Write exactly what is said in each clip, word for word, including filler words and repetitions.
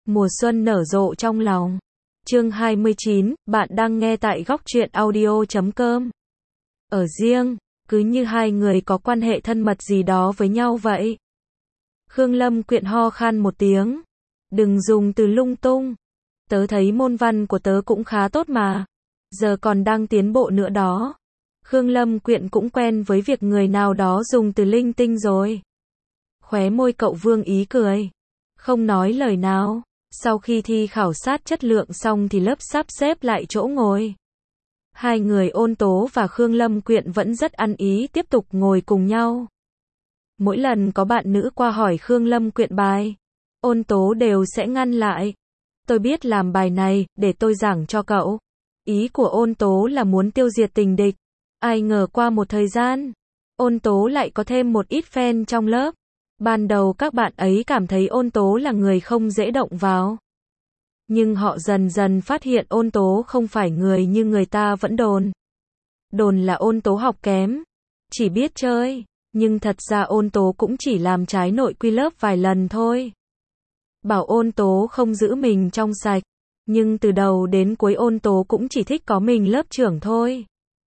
Mùa xuân nở rộ trong lòng. Chương hai mươi chín, bạn đang nghe tại góc truyện audio chấm com. Ở riêng, cứ như hai người có quan hệ thân mật gì đó với nhau vậy. Khương Lâm Quyện ho khan một tiếng. Đừng dùng từ lung tung. Tớ thấy môn văn của tớ cũng khá tốt mà. Giờ còn đang tiến bộ nữa đó. Khương Lâm Quyện cũng quen với việc người nào đó dùng từ linh tinh rồi. Khóe môi cậu vương ý cười. Không nói lời nào. Sau khi thi khảo sát chất lượng xong thì lớp sắp xếp lại chỗ ngồi. Hai người Ôn Tố và Khương Lâm Quyện vẫn rất ăn ý tiếp tục ngồi cùng nhau. Mỗi lần có bạn nữ qua hỏi Khương Lâm Quyện bài, Ôn Tố đều sẽ ngăn lại. Tôi biết làm bài này, để tôi giảng cho cậu. Ý của Ôn Tố là muốn tiêu diệt tình địch. Ai ngờ qua một thời gian, Ôn Tố lại có thêm một ít fan trong lớp. Ban đầu các bạn ấy cảm thấy Ôn Tố là người không dễ động vào. Nhưng họ dần dần phát hiện Ôn Tố không phải người như người ta vẫn đồn. Đồn là Ôn Tố học kém, chỉ biết chơi, nhưng thật ra Ôn Tố cũng chỉ làm trái nội quy lớp vài lần thôi. Bảo Ôn Tố không giữ mình trong sạch, nhưng từ đầu đến cuối Ôn Tố cũng chỉ thích có mình lớp trưởng thôi.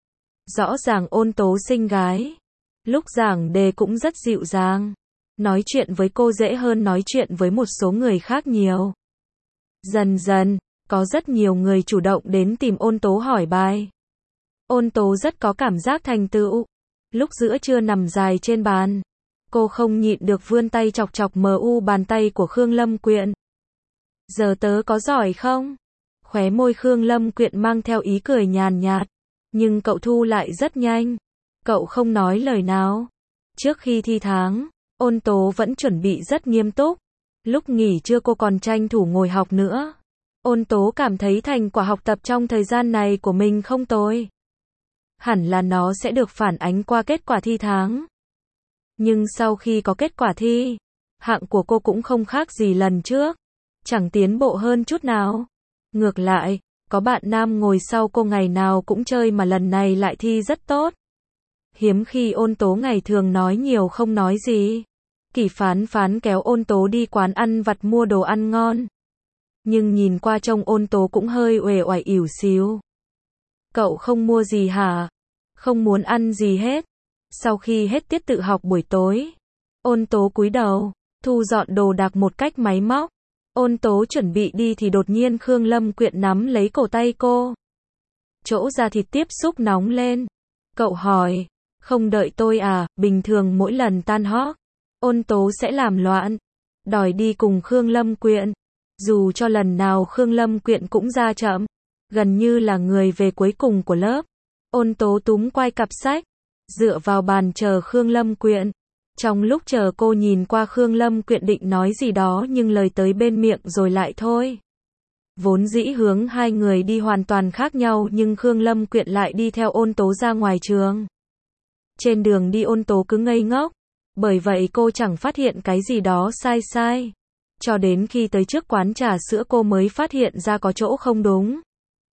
Rõ ràng Ôn Tố xinh gái, lúc giảng đề cũng rất dịu dàng. Nói chuyện với cô dễ hơn nói chuyện với một số người khác nhiều. Dần dần, có rất nhiều người chủ động đến tìm Ôn Tố hỏi bài. Ôn Tố rất có cảm giác thành tựu. Lúc giữa trưa nằm dài trên bàn, cô không nhịn được vươn tay chọc chọc mờ u bàn tay của Khương Lâm Quyện. Giờ tớ có giỏi không? Khóe môi Khương Lâm Quyện mang theo ý cười nhàn nhạt. Nhưng cậu thu lại rất nhanh. Cậu không nói lời nào. Trước khi thi tháng, Ôn Tố vẫn chuẩn bị rất nghiêm túc. Lúc nghỉ trưa cô còn tranh thủ ngồi học nữa. Ôn Tố cảm thấy thành quả học tập trong thời gian này của mình không tồi. Hẳn là nó sẽ được phản ánh qua kết quả thi tháng. Nhưng sau khi có kết quả thi, hạng của cô cũng không khác gì lần trước. Chẳng tiến bộ hơn chút nào. Ngược lại, có bạn nam ngồi sau cô ngày nào cũng chơi mà lần này lại thi rất tốt. Hiếm khi Ôn Tố ngày thường nói nhiều không nói gì. Kỷ Phán Phán kéo Ôn Tố đi quán ăn vặt mua đồ ăn ngon. Nhưng nhìn qua trông Ôn Tố cũng hơi uể oải ỉu xìu. Cậu không mua gì hả? Không muốn ăn gì hết. Sau khi hết tiết tự học buổi tối, Ôn Tố cúi đầu, thu dọn đồ đạc một cách máy móc. Ôn Tố chuẩn bị đi thì đột nhiên Khương Lâm Quyện nắm lấy cổ tay cô. Chỗ da thịt tiếp xúc nóng lên. Cậu hỏi, không đợi tôi à? Bình thường mỗi lần tan học, Ôn Tố sẽ làm loạn, đòi đi cùng Khương Lâm Quyện. Dù cho lần nào Khương Lâm Quyện cũng ra chậm, gần như là người về cuối cùng của lớp. Ôn Tố túm quai cặp sách, dựa vào bàn chờ Khương Lâm Quyện. Trong lúc chờ cô nhìn qua Khương Lâm Quyện định nói gì đó nhưng lời tới bên miệng rồi lại thôi. Vốn dĩ hướng hai người đi hoàn toàn khác nhau nhưng Khương Lâm Quyện lại đi theo Ôn Tố ra ngoài trường. Trên đường đi Ôn Tố cứ ngây ngốc. Bởi vậy cô chẳng phát hiện cái gì đó sai sai. Cho đến khi tới trước quán trà sữa cô mới phát hiện ra có chỗ không đúng.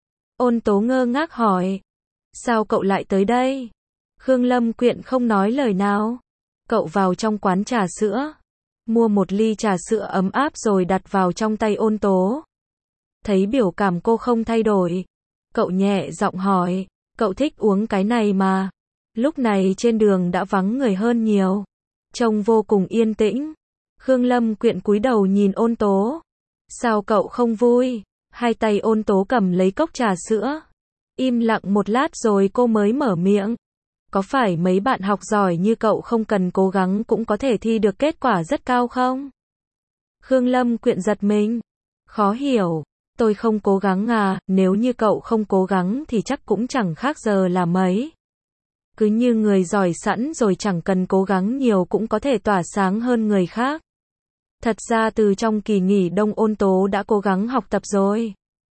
Ôn Tố ngơ ngác hỏi. Sao cậu lại tới đây? Khương Lâm Quyện không nói lời nào. Cậu vào trong quán trà sữa, mua một ly trà sữa ấm áp rồi đặt vào trong tay Ôn Tố. Thấy biểu cảm cô không thay đổi, cậu nhẹ giọng hỏi, cậu thích uống cái này mà. Lúc này trên đường đã vắng người hơn nhiều, trông vô cùng yên tĩnh. Khương Lâm Quyện cúi đầu nhìn Ôn Tố. Sao cậu không vui? Hai tay Ôn Tố cầm lấy cốc trà sữa. Im lặng một lát rồi cô mới mở miệng. Có phải mấy bạn học giỏi như cậu không cần cố gắng cũng có thể thi được kết quả rất cao không? Khương Lâm Quyện giật mình. Khó hiểu. Tôi không cố gắng à? Nếu như cậu không cố gắng thì chắc cũng chẳng khác giờ là mấy. Cứ như người giỏi sẵn rồi chẳng cần cố gắng nhiều cũng có thể tỏa sáng hơn người khác. Thật ra từ trong kỳ nghỉ đông Ôn Tố đã cố gắng học tập rồi.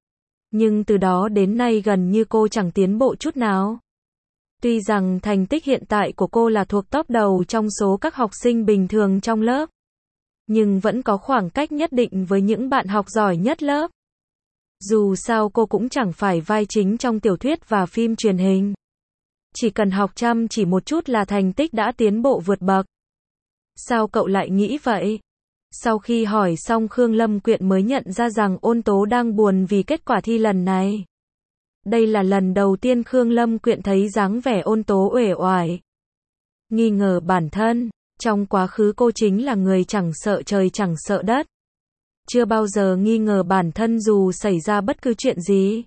Nhưng từ đó đến nay gần như cô chẳng tiến bộ chút nào. Tuy rằng thành tích hiện tại của cô là thuộc top đầu trong số các học sinh bình thường trong lớp. Nhưng vẫn có khoảng cách nhất định với những bạn học giỏi nhất lớp. Dù sao cô cũng chẳng phải vai chính trong tiểu thuyết và phim truyền hình. Chỉ cần học chăm chỉ một chút là thành tích đã tiến bộ vượt bậc. Sao cậu lại nghĩ vậy? Sau khi hỏi xong Khương Lâm Quyện mới nhận ra rằng Ôn Tố đang buồn vì kết quả thi lần này. Đây là lần đầu tiên Khương Lâm Quyện thấy dáng vẻ Ôn Tố uể oải, nghi ngờ bản thân. Trong quá khứ cô chính là người chẳng sợ trời chẳng sợ đất. Chưa bao giờ nghi ngờ bản thân dù xảy ra bất cứ chuyện gì.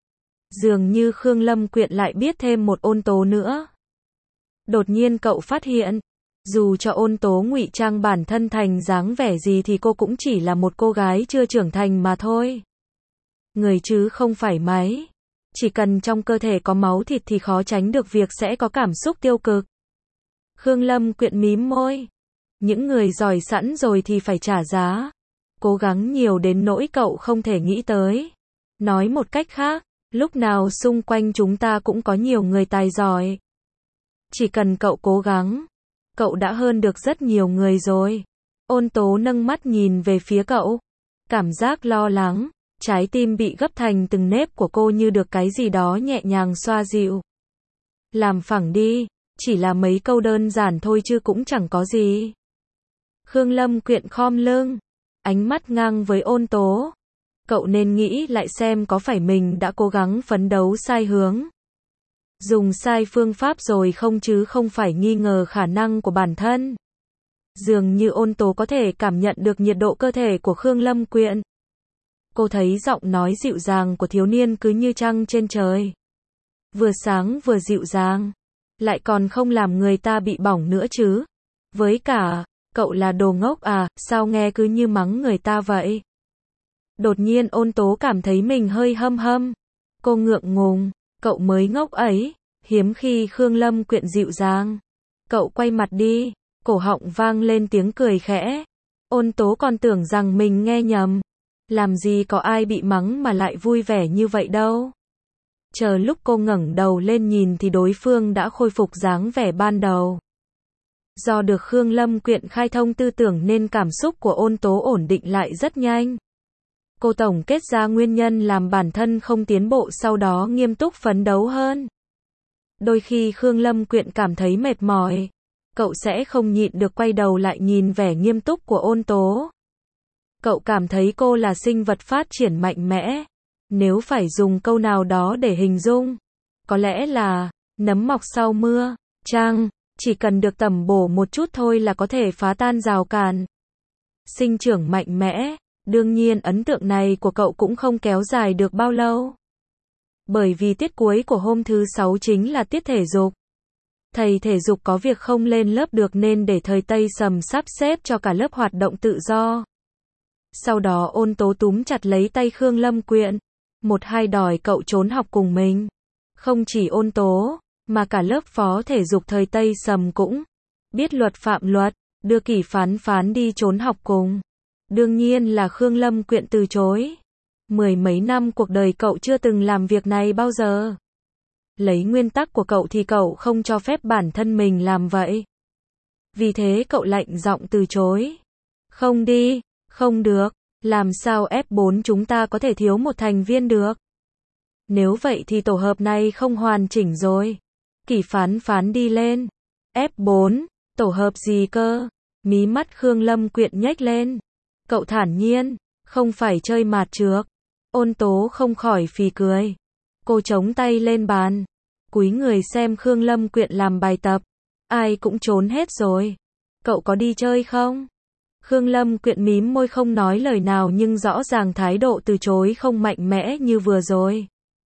Dường như Khương Lâm Quyện lại biết thêm một Ôn Tố nữa. Đột nhiên cậu phát hiện, dù cho Ôn Tố ngụy trang bản thân thành dáng vẻ gì thì cô cũng chỉ là một cô gái chưa trưởng thành mà thôi. Người chứ không phải máy. Chỉ cần trong cơ thể có máu thịt thì khó tránh được việc sẽ có cảm xúc tiêu cực. Khương Lâm Quyện mím môi. Những người giỏi sẵn rồi thì phải trả giá. Cố gắng nhiều đến nỗi cậu không thể nghĩ tới. Nói một cách khác, lúc nào xung quanh chúng ta cũng có nhiều người tài giỏi. Chỉ cần cậu cố gắng, cậu đã hơn được rất nhiều người rồi. Ôn Tố nâng mắt nhìn về phía cậu. Cảm giác lo lắng, trái tim bị gấp thành từng nếp của cô như được cái gì đó nhẹ nhàng xoa dịu. Làm phẳng đi, chỉ là mấy câu đơn giản thôi chứ cũng chẳng có gì. Khương Lâm Quyện khom lưng, ánh mắt ngang với Ôn Tố. Cậu nên nghĩ lại xem có phải mình đã cố gắng phấn đấu sai hướng, dùng sai phương pháp rồi không, chứ không phải nghi ngờ khả năng của bản thân. Dường như Ôn Tố có thể cảm nhận được nhiệt độ cơ thể của Khương Lâm Quyện. Cô thấy giọng nói dịu dàng của thiếu niên cứ như trăng trên trời. Vừa sáng vừa dịu dàng, lại còn không làm người ta bị bỏng nữa chứ. Với cả, cậu là đồ ngốc à, sao nghe cứ như mắng người ta vậy? Đột nhiên Ôn Tố cảm thấy mình hơi hâm hâm. Cô ngượng ngùng, cậu mới ngốc ấy, hiếm khi Khương Lâm Quyện dịu dàng. Cậu quay mặt đi, cổ họng vang lên tiếng cười khẽ. Ôn Tố còn tưởng rằng mình nghe nhầm. Làm gì có ai bị mắng mà lại vui vẻ như vậy đâu. Chờ lúc cô ngẩng đầu lên nhìn thì đối phương đã khôi phục dáng vẻ ban đầu. Do được Khương Lâm Quyện khai thông tư tưởng nên cảm xúc của Ôn Tố ổn định lại rất nhanh. Cô tổng kết ra nguyên nhân làm bản thân không tiến bộ, sau đó nghiêm túc phấn đấu hơn. Đôi khi Khương Lâm Quyện cảm thấy mệt mỏi, cậu sẽ không nhịn được quay đầu lại nhìn vẻ nghiêm túc của Ôn Tố. Cậu cảm thấy cô là sinh vật phát triển mạnh mẽ. Nếu phải dùng câu nào đó để hình dung, có lẽ là nấm mọc sau mưa, chăng, chỉ cần được tẩm bổ một chút thôi là có thể phá tan rào cản. Sinh trưởng mạnh mẽ. Đương nhiên ấn tượng này của cậu cũng không kéo dài được bao lâu. Bởi vì tiết cuối của hôm thứ sáu chính là tiết thể dục. Thầy thể dục có việc không lên lớp được nên để thầy Tây Sầm sắp xếp cho cả lớp hoạt động tự do. Sau đó Ôn Tố túm chặt lấy tay Khương Lâm Quyện, một hai đòi cậu trốn học cùng mình. Không chỉ Ôn Tố, mà cả lớp phó thể dục thời Tây Sầm cũng biết luật phạm luật, đưa Kỷ Phán Phán đi trốn học cùng. Đương nhiên là Khương Lâm Quyện từ chối. Mười mấy năm cuộc đời cậu chưa từng làm việc này bao giờ. Lấy nguyên tắc của cậu thì cậu không cho phép bản thân mình làm vậy. Vì thế cậu lạnh giọng từ chối. Không đi, không được, làm sao ép bốn chúng ta có thể thiếu một thành viên được. Nếu vậy thì tổ hợp này không hoàn chỉnh rồi. Kỷ Phán Phán đi lên. ép bốn, tổ hợp gì cơ? Mí mắt Khương Lâm Quyện nhếch lên. Cậu thản nhiên, không phải chơi mạt trược. Ôn Tố không khỏi phì cười. Cô chống tay lên bàn, cúi người xem Khương Lâm Quyện làm bài tập. Ai cũng trốn hết rồi. Cậu có đi chơi không? Khương Lâm Quyện mím môi không nói lời nào nhưng rõ ràng thái độ từ chối không mạnh mẽ như vừa rồi.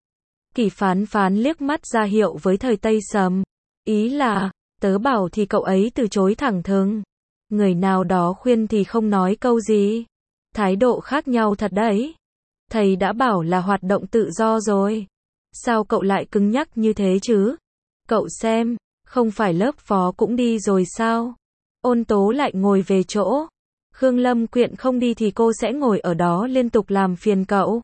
Kỷ Phán Phán liếc mắt ra hiệu với thời Tây Sầm. Ý là, tớ bảo thì cậu ấy từ chối thẳng thừng. Người nào đó khuyên thì không nói câu gì. Thái độ khác nhau thật đấy. Thầy đã bảo là hoạt động tự do rồi. Sao cậu lại cứng nhắc như thế chứ? Cậu xem, không phải lớp phó cũng đi rồi sao? Ôn Tố lại ngồi về chỗ. Khương Lâm Quyện không đi thì cô sẽ ngồi ở đó liên tục làm phiền cậu.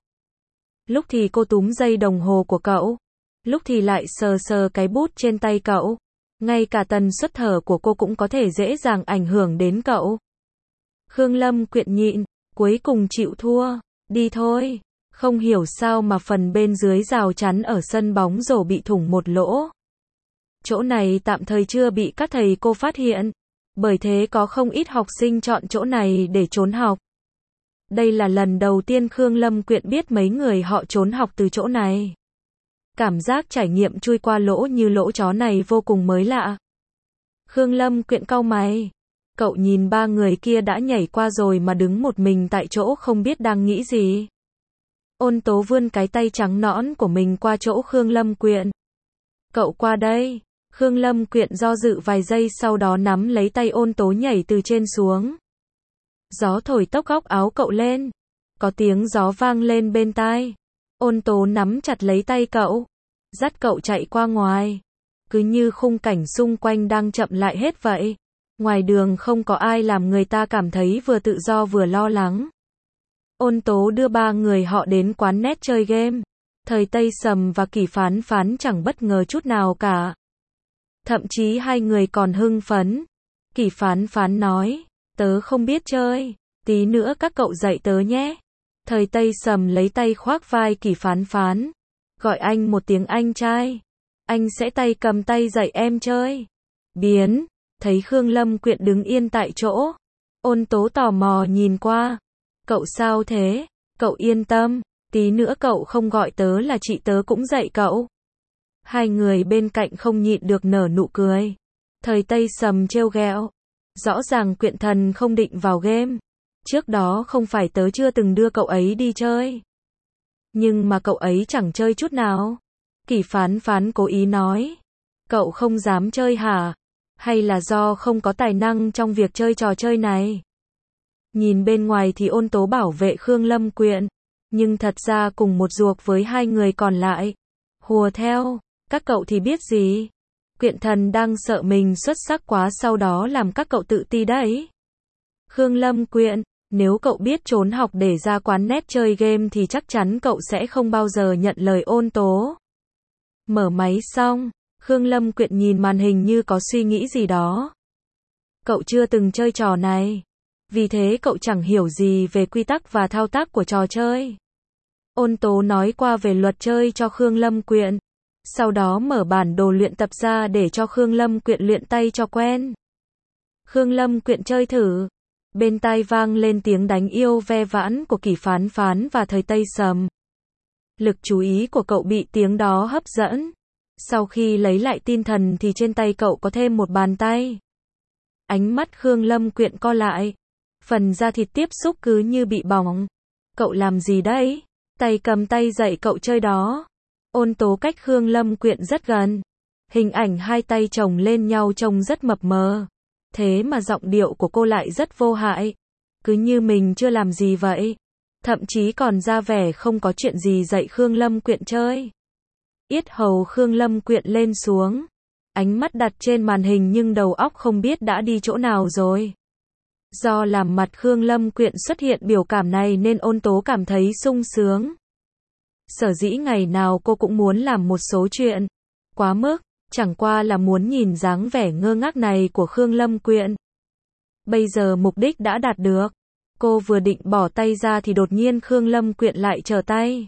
Lúc thì cô túm dây đồng hồ của cậu. Lúc thì lại sờ sờ cái bút trên tay cậu. Ngay cả tần suất thở của cô cũng có thể dễ dàng ảnh hưởng đến cậu. Khương Lâm Quyện nhịn, cuối cùng chịu thua. Đi thôi. Không hiểu sao mà phần bên dưới rào chắn ở sân bóng rổ bị thủng một lỗ. Chỗ này tạm thời chưa bị các thầy cô phát hiện. Bởi thế có không ít học sinh chọn chỗ này để trốn học. Đây là lần đầu tiên Khương Lâm Quyện biết mấy người họ trốn học từ chỗ này. Cảm giác trải nghiệm chui qua lỗ như lỗ chó này vô cùng mới lạ. Khương Lâm Quyện cau mày. Cậu nhìn ba người kia đã nhảy qua rồi mà đứng một mình tại chỗ không biết đang nghĩ gì. Ôn Tố vươn cái tay trắng nõn của mình qua chỗ Khương Lâm Quyện. Cậu qua đây. Khương Lâm Quyện do dự vài giây sau đó nắm lấy tay Ôn Tố nhảy từ trên xuống. Gió thổi tóc góc áo cậu lên. Có tiếng gió vang lên bên tai. Ôn Tố nắm chặt lấy tay cậu. Dắt cậu chạy qua ngoài. Cứ như khung cảnh xung quanh đang chậm lại hết vậy. Ngoài đường không có ai làm người ta cảm thấy vừa tự do vừa lo lắng. Ôn Tố đưa ba người họ đến quán net chơi game. Thời Tây Sầm và Kỷ Phán Phán chẳng bất ngờ chút nào cả. Thậm chí hai người còn hưng phấn. Kỷ Phán Phán nói, tớ không biết chơi, tí nữa các cậu dạy tớ nhé. Thời Tây Sầm lấy tay khoác vai Kỷ Phán Phán. Gọi anh một tiếng anh trai. Anh sẽ tay cầm tay dạy em chơi. Biến. Thấy Khương Lâm Quyện đứng yên tại chỗ. Ôn Tố tò mò nhìn qua. Cậu sao thế? Cậu yên tâm. Tí nữa cậu không gọi tớ là chị tớ cũng dạy cậu. Hai người bên cạnh không nhịn được nở nụ cười. Thời Tây Sầm trêu ghẹo. Rõ ràng Quyện Thần không định vào game. Trước đó không phải tớ chưa từng đưa cậu ấy đi chơi. Nhưng mà cậu ấy chẳng chơi chút nào. Kỷ Phán Phán cố ý nói. Cậu không dám chơi hả? Hay là do không có tài năng trong việc chơi trò chơi này? Nhìn bên ngoài thì Ôn Tố bảo vệ Khương Lâm Quyện. Nhưng thật ra cùng một ruột với hai người còn lại. Hùa theo, các cậu thì biết gì? Quyện Thần đang sợ mình xuất sắc quá sau đó làm các cậu tự ti đấy. Khương Lâm Quyện, nếu cậu biết trốn học để ra quán net chơi game thì chắc chắn cậu sẽ không bao giờ nhận lời Ôn Tố. Mở máy xong, Khương Lâm Quyện nhìn màn hình như có suy nghĩ gì đó. Cậu chưa từng chơi trò này. Vì thế cậu chẳng hiểu gì về quy tắc và thao tác của trò chơi. Ôn Tố nói qua về luật chơi cho Khương Lâm Quyện. Sau đó mở bản đồ luyện tập ra để cho Khương Lâm Quyện luyện tay cho quen. Khương Lâm Quyện chơi thử. Bên tai vang lên tiếng đánh yêu ve vãn của Kỷ Phán Phán và Thời Tây Sầm. Lực chú ý của cậu bị tiếng đó hấp dẫn. Sau khi lấy lại tinh thần thì trên tay cậu có thêm một bàn tay. Ánh mắt Khương Lâm Quyện co lại. Phần da thịt tiếp xúc cứ như bị bỏng. Cậu làm gì đấy? Tay cầm tay dạy cậu chơi đó. Ôn Tố cách Khương Lâm Quyện rất gần. Hình ảnh hai tay chồng lên nhau trông rất mập mờ. Thế mà giọng điệu của cô lại rất vô hại. Cứ như mình chưa làm gì vậy. Thậm chí còn ra vẻ không có chuyện gì dạy Khương Lâm Quyện chơi. Yết hầu Khương Lâm Quyện lên xuống. Ánh mắt đặt trên màn hình nhưng đầu óc không biết đã đi chỗ nào rồi. Do làm mặt Khương Lâm Quyện xuất hiện biểu cảm này nên Ôn Tố cảm thấy sung sướng. Sở dĩ ngày nào cô cũng muốn làm một số chuyện. Quá mức, chẳng qua là muốn nhìn dáng vẻ ngơ ngác này của Khương Lâm Quyện. Bây giờ mục đích đã đạt được. Cô vừa định bỏ tay ra thì đột nhiên Khương Lâm Quyện lại trở tay.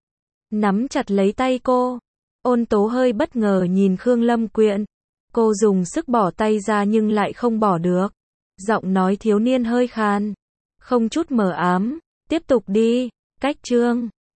Nắm chặt lấy tay cô. Ôn Tố hơi bất ngờ nhìn Khương Lâm Quyện. Cô dùng sức bỏ tay ra nhưng lại không bỏ được. Giọng nói thiếu niên hơi khan. Không chút mờ ám. Tiếp tục đi. Cách chương.